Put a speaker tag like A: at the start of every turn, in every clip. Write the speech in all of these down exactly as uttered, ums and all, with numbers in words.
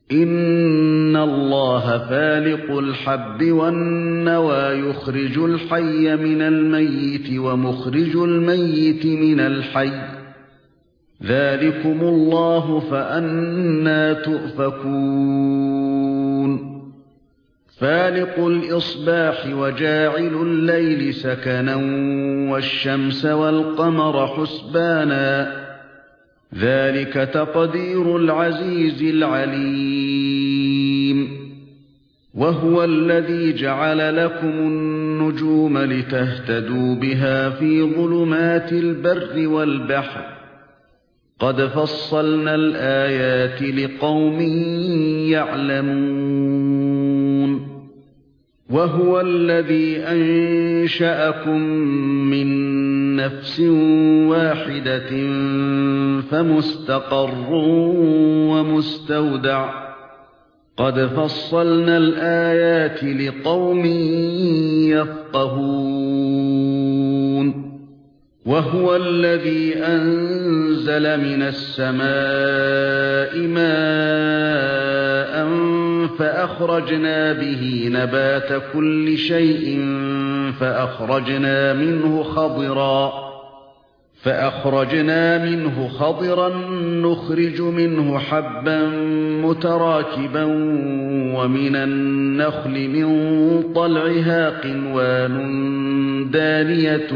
A: إِنَّ اللَّهَ فَالِقُ الْحَبِّ وَالنَّوَى يُخْرِجُ الْحَيَّ مِنَ الْمَيِّتِ وَمُخْرِجُ الْمَيِّتِ مِنَ الْحَيِّ ذَلِكُمُ اللَّهُ فَأَنَّى تُؤْفَكُونَ فَالِقُ الْإِصْبَاحِ وَجَاعِلُ اللَّيْلِ سَكَنًا وَالشَّمْسَ وَالْقَمَرَ حُسْبَانًا ذَلِكَ تَقْدِيرُ الْعَزِيزِ الْعَلِيمِ وَهُوَ الَّذِي جَعَلَ لَكُمُ النُّجُومَ لِتَهْتَدُوا بِهَا فِي ظُلُمَاتِ الْبَرِّ وَالْبَحْرِ قَدْ فَصَّلْنَا الْآيَاتِ لِقَوْمٍ يَعْلَمُونَ وَهُوَ الَّذِي أَنشَأَكُم مِّن نَّفْسٍ وَاحِدَةٍ فَمُسْتَقَرٌّ وَمُسْتَوْدَعٌ قَدْ فَصَّلْنَا الْآيَاتِ لِقَوْمٍ يَفْقَهُونَ وَهُوَ الَّذِي أَنزَلَ مِنَ السَّمَاءِ مَاءً فَأَخْرَجْنَا بِهِ نَبَاتَ كُلِّ شَيْءٍ فَأَخْرَجْنَا مِنْهُ خَضِرًا فَأَخْرَجْنَا مِنْهُ خَضِرًا نُخْرِجُ مِنْهُ حَبًّا مُتَرَاكِبًا وَمِنَ النَّخْلِ مِنْ طَلْعِهَا قِنْوَانٌ دَانِيَةٌ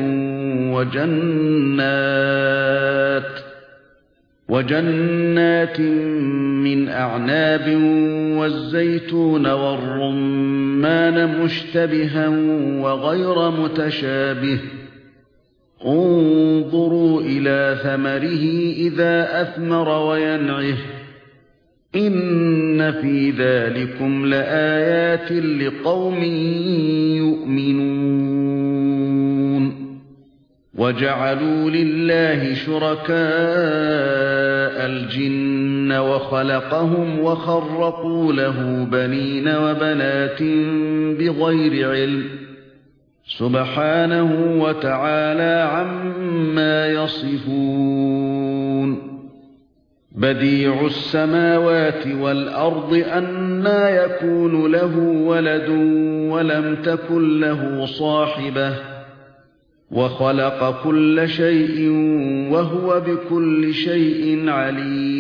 A: وَجَنَّاتٍ وَجَنَّاتٍ مِنْ أَعْنَابٍ وَالزَّيْتُونَ وَالرُّمَّانَ مُشْتَبِهًا وَغَيْرَ مُتَشَابِهٍ انظُرُوا إِلَى ثَمَرِهِ إِذَا أَثْمَرَ وَيَنْعِهِ إِنَّ فِي ذَلِكُمْ لَآيَاتٍ لِقَوْمٍ يُؤْمِنُونَ وَجَعَلُوا لِلَّهِ شُرَكَاءَ الْجِنَّ وَخَلَقَهُمْ وَخَرَّقُوا لَهُ بَنِينَ وَبَنَاتٍ بِغَيْرِ عِلْمٍ سُبْحَانَهُ وَتَعَالَى عَمَّا يَصِفُونَ بَدِيعُ السَّمَاوَاتِ وَالْأَرْضِ أَنَّى يَكُونُ لَهُ وَلَدٌ وَلَمْ تَكُن لَّهُ صَاحِبَةٌ وَخَلَقَ كُلَّ شَيْءٍ وَهُوَ بِكُلِّ شَيْءٍ عَلِيمٌ